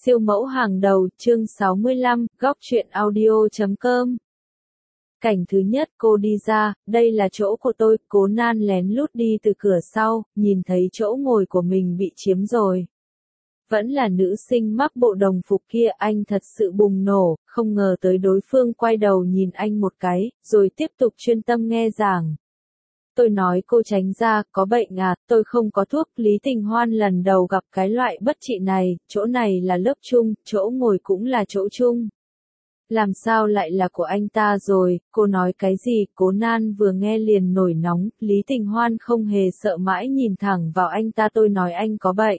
Siêu mẫu hàng đầu, chương 65, góc truyện audio.com. Cảnh thứ nhất, cô đi ra, đây là chỗ của tôi, Cố Nan lén lút đi từ cửa sau, nhìn thấy chỗ ngồi của mình bị chiếm rồi. Vẫn là nữ sinh mặc bộ đồng phục kia, anh thật sự bùng nổ, không ngờ tới đối phương quay đầu nhìn anh một cái, rồi tiếp tục chuyên tâm nghe giảng. Tôi nói cô tránh ra, có bệnh à, tôi không có thuốc. Lý Tình Hoan lần đầu gặp cái loại bất trị này, chỗ này là lớp chung, chỗ ngồi cũng là chỗ chung. Làm sao lại là của anh ta rồi, cô nói cái gì, Cố Nan vừa nghe liền nổi nóng, Lý Tình Hoan không hề sợ mãi nhìn thẳng vào anh ta, tôi nói anh có bệnh.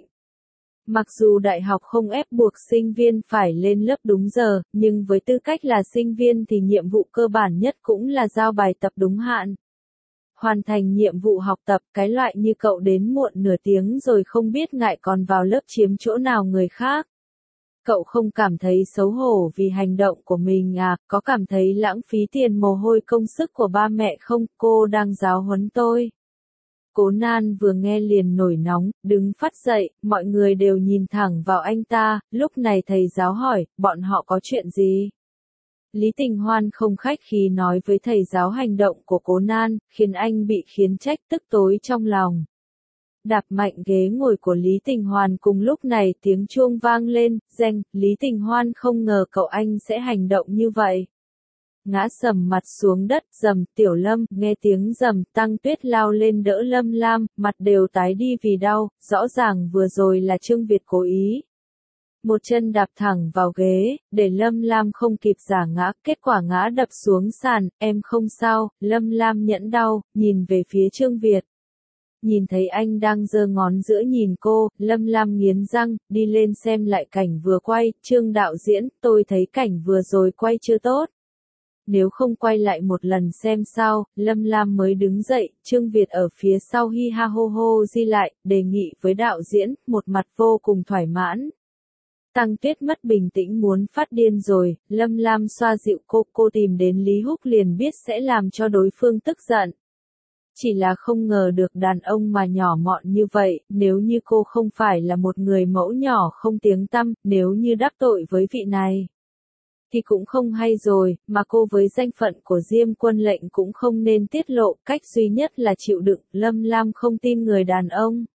Mặc dù đại học không ép buộc sinh viên phải lên lớp đúng giờ, nhưng với tư cách là sinh viên thì nhiệm vụ cơ bản nhất cũng là giao bài tập đúng hạn. Hoàn thành nhiệm vụ học tập, cái loại như cậu đến muộn nửa tiếng rồi không biết ngại còn vào lớp chiếm chỗ nào người khác. Cậu không cảm thấy xấu hổ vì hành động của mình à, có cảm thấy lãng phí tiền mồ hôi công sức của ba mẹ không, cô đang giáo huấn tôi. Cố Nan vừa nghe liền nổi nóng, đứng phát dậy, mọi người đều nhìn thẳng vào anh ta, lúc này thầy giáo hỏi, bọn họ có chuyện gì? Lý Tình Hoan không khách khí nói với thầy giáo hành động của Cố Nan, khiến anh bị khiến trách tức tối trong lòng. Đạp mạnh ghế ngồi của Lý Tình Hoan, cùng lúc này tiếng chuông vang lên, reng, Lý Tình Hoan không ngờ cậu anh sẽ hành động như vậy. Ngã sầm mặt xuống đất, rầm, Tiểu Lâm, nghe tiếng rầm, Tăng Tuyết lao lên đỡ Lâm Lam, mặt đều tái đi vì đau, rõ ràng vừa rồi là Trương Việt cố ý. Một chân đạp thẳng vào ghế, để Lâm Lam không kịp giả ngã, kết quả ngã đập xuống sàn, em không sao, Lâm Lam nhẫn đau, nhìn về phía Trương Việt. Nhìn thấy anh đang giơ ngón giữa nhìn cô, Lâm Lam nghiến răng, đi lên xem lại cảnh vừa quay, Trương đạo diễn, tôi thấy cảnh vừa rồi quay chưa tốt. Nếu không quay lại một lần xem sao, Lâm Lam mới đứng dậy, Trương Việt ở phía sau hi ha hô hô di lại, đề nghị với đạo diễn, một mặt vô cùng thoải mãn. Tăng Tuyết mất bình tĩnh muốn phát điên rồi, Lâm Lam xoa dịu cô tìm đến Lý Húc liền biết sẽ làm cho đối phương tức giận. Chỉ là không ngờ được đàn ông mà nhỏ mọn như vậy, nếu như cô không phải là một người mẫu nhỏ không tiếng tăm, nếu như đắc tội với vị này, thì cũng không hay rồi, mà cô với danh phận của Diêm Quân Lệnh cũng không nên tiết lộ, cách duy nhất là chịu đựng, Lâm Lam không tin người đàn ông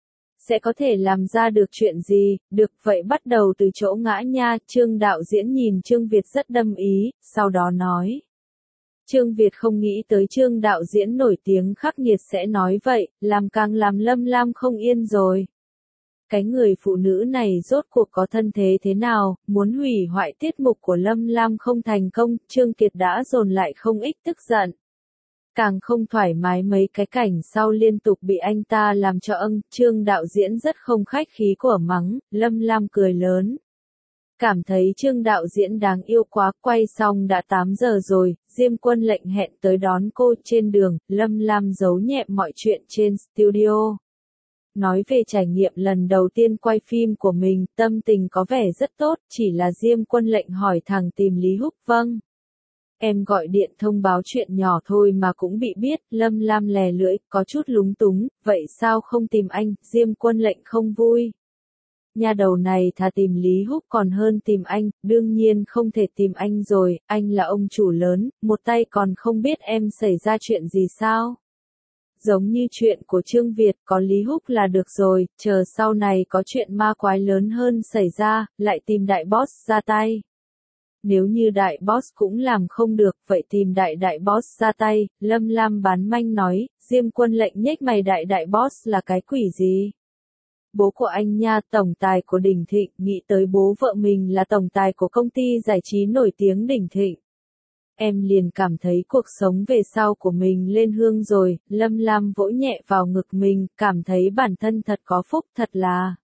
sẽ có thể làm ra được chuyện gì, được vậy bắt đầu từ chỗ ngã nha, Trương đạo diễn nhìn Trương Việt rất đâm ý, sau đó nói. Trương Việt không nghĩ tới Trương đạo diễn nổi tiếng khắc nghiệt sẽ nói vậy, càng làm Lâm Lam không yên rồi. Cái người phụ nữ này rốt cuộc có thân thế thế nào, muốn hủy hoại tiết mục của Lâm Lam không thành công, Trương Kiệt đã dồn lại không ít tức giận. Càng không thoải mái mấy cái cảnh sau liên tục bị anh ta làm cho Trương đạo diễn rất không khách khí của mắng, Lâm Lam cười lớn. Cảm thấy Trương đạo diễn đáng yêu quá, quay xong đã 8 giờ rồi, Diêm Quân Lệnh hẹn tới đón cô trên đường, Lâm Lam giấu nhẹm mọi chuyện trên studio. Nói về trải nghiệm lần đầu tiên quay phim của mình, tâm tình có vẻ rất tốt, chỉ là Diêm Quân Lệnh hỏi thẳng tìm Lý Húc, vâng. Em gọi điện thông báo chuyện nhỏ thôi mà cũng bị biết, Lâm Lam lè lưỡi, có chút lúng túng, vậy sao không tìm anh, Diêm Quân Lệnh không vui. Nhà đầu này thà tìm Lý Húc còn hơn tìm anh, đương nhiên không thể tìm anh rồi, anh là ông chủ lớn, một tay còn không biết em xảy ra chuyện gì sao. Giống như chuyện của Trương Việt, có Lý Húc là được rồi, chờ sau này có chuyện ma quái lớn hơn xảy ra, lại tìm đại boss ra tay. Nếu như đại boss cũng làm không được, vậy tìm đại boss ra tay, Lâm Lam bán manh nói, Diêm Quân Lệnh nhếch mày, đại boss là cái quỷ gì? Bố của anh nha, tổng tài của Đình Thịnh, nghĩ tới bố vợ mình là tổng tài của công ty giải trí nổi tiếng Đình Thịnh. Em liền cảm thấy cuộc sống về sau của mình lên hương rồi, Lâm Lam vỗ nhẹ vào ngực mình, cảm thấy bản thân thật có phúc, thật là.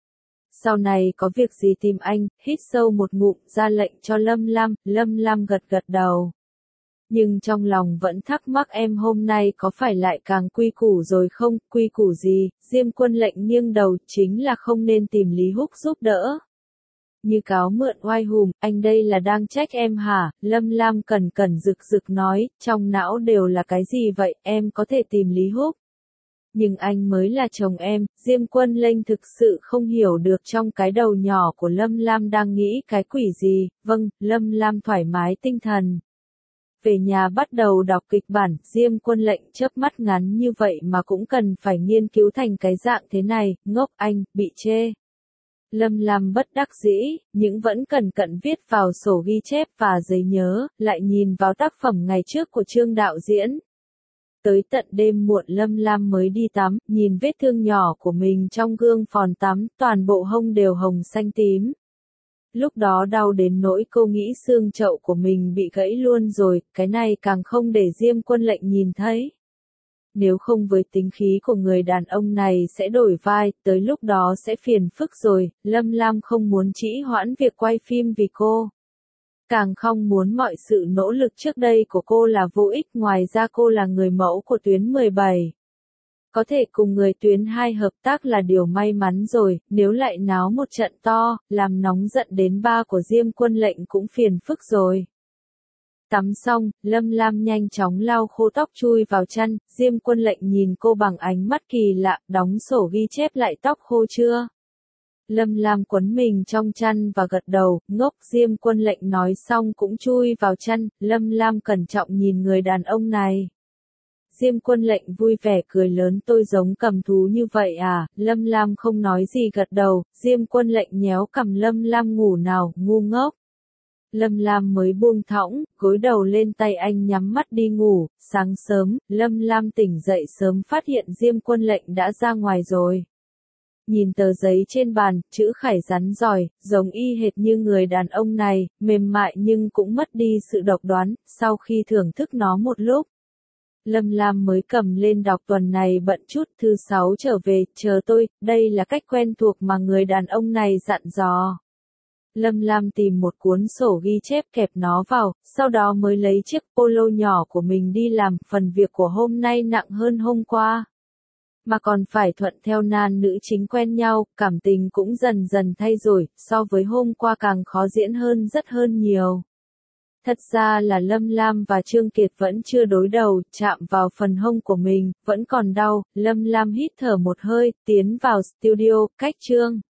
Sau này có việc gì tìm anh, hít sâu một ngụm, ra lệnh cho Lâm Lam gật đầu. Nhưng trong lòng vẫn thắc mắc em hôm nay có phải lại càng quy củ rồi không, quy củ gì, Diêm Quân Lệnh nghiêng đầu, chính là không nên tìm Lý Húc giúp đỡ. Như cáo mượn oai hùm, anh đây là đang trách em hả, Lâm Lam cẩn rực nói, trong não đều là cái gì vậy, em có thể tìm Lý Húc. Nhưng anh mới là chồng em, Diêm Quân Lệnh thực sự không hiểu được trong cái đầu nhỏ của Lâm Lam đang nghĩ cái quỷ gì. Vâng, Lâm Lam thoải mái tinh thần. Về nhà bắt đầu đọc kịch bản, Diêm Quân Lệnh chớp mắt ngắn như vậy mà cũng cần phải nghiên cứu thành cái dạng thế này, ngốc anh, bị chê. Lâm Lam bất đắc dĩ, nhưng vẫn cẩn cẩn viết vào sổ ghi chép và giấy nhớ, lại nhìn vào tác phẩm ngày trước của Trương đạo diễn. Tới tận đêm muộn Lâm Lam mới đi tắm, nhìn vết thương nhỏ của mình trong gương phòn tắm, toàn bộ hông đều hồng xanh tím. Lúc đó đau đến nỗi cô nghĩ xương chậu của mình bị gãy luôn rồi, cái này càng không để Diêm Quân Lệnh nhìn thấy. Nếu không với tính khí của người đàn ông này sẽ đổi vai, tới lúc đó sẽ phiền phức rồi, Lâm Lam không muốn trì hoãn việc quay phim vì cô. Càng không muốn mọi sự nỗ lực trước đây của cô là vô ích, ngoài ra cô là người mẫu của tuyến 17. Có thể cùng người tuyến 2 hợp tác là điều may mắn rồi, nếu lại náo một trận to, làm nóng giận đến ba của Diêm Quân Lệnh cũng phiền phức rồi. Tắm xong, Lâm Lam nhanh chóng lau khô tóc chui vào chăn, Diêm Quân Lệnh nhìn cô bằng ánh mắt kỳ lạ, đóng sổ ghi chép lại tóc khô chưa? Lâm Lam quấn mình trong chăn và gật đầu, ngốc. Diêm Quân Lệnh nói xong cũng chui vào chăn, Lâm Lam cẩn trọng nhìn người đàn ông này. Diêm Quân Lệnh vui vẻ cười lớn, tôi giống cầm thú như vậy à? Lâm Lam không nói gì gật đầu, Diêm Quân Lệnh nhéo cằm Lâm Lam, ngủ nào, ngu ngốc. Lâm Lam mới buông thõng, gối đầu lên tay anh nhắm mắt đi ngủ. Sáng sớm, Lâm Lam tỉnh dậy sớm phát hiện Diêm Quân Lệnh đã ra ngoài rồi. Nhìn tờ giấy trên bàn, chữ khải rắn giỏi, giống y hệt như người đàn ông này, mềm mại nhưng cũng mất đi sự độc đoán. Sau khi thưởng thức nó một lúc, Lâm Lam mới cầm lên đọc. Tuần này bận chút, thứ 6 trở về, chờ tôi. Đây là cách quen thuộc mà người đàn ông này dặn dò. Lâm Lam tìm một cuốn sổ ghi chép kẹp nó vào, sau đó mới lấy chiếc polo nhỏ của mình đi làm. Phần việc của hôm nay nặng hơn hôm qua, mà còn phải thuận theo nam nữ chính quen nhau, cảm tình cũng dần dần thay đổi, so với hôm qua càng khó diễn hơn rất hơn nhiều. Thật ra là Lâm Lam và Trương Kiệt vẫn chưa đối đầu, chạm vào phần hông của mình, vẫn còn đau. Lâm Lam hít thở một hơi, tiến vào studio, cách Trương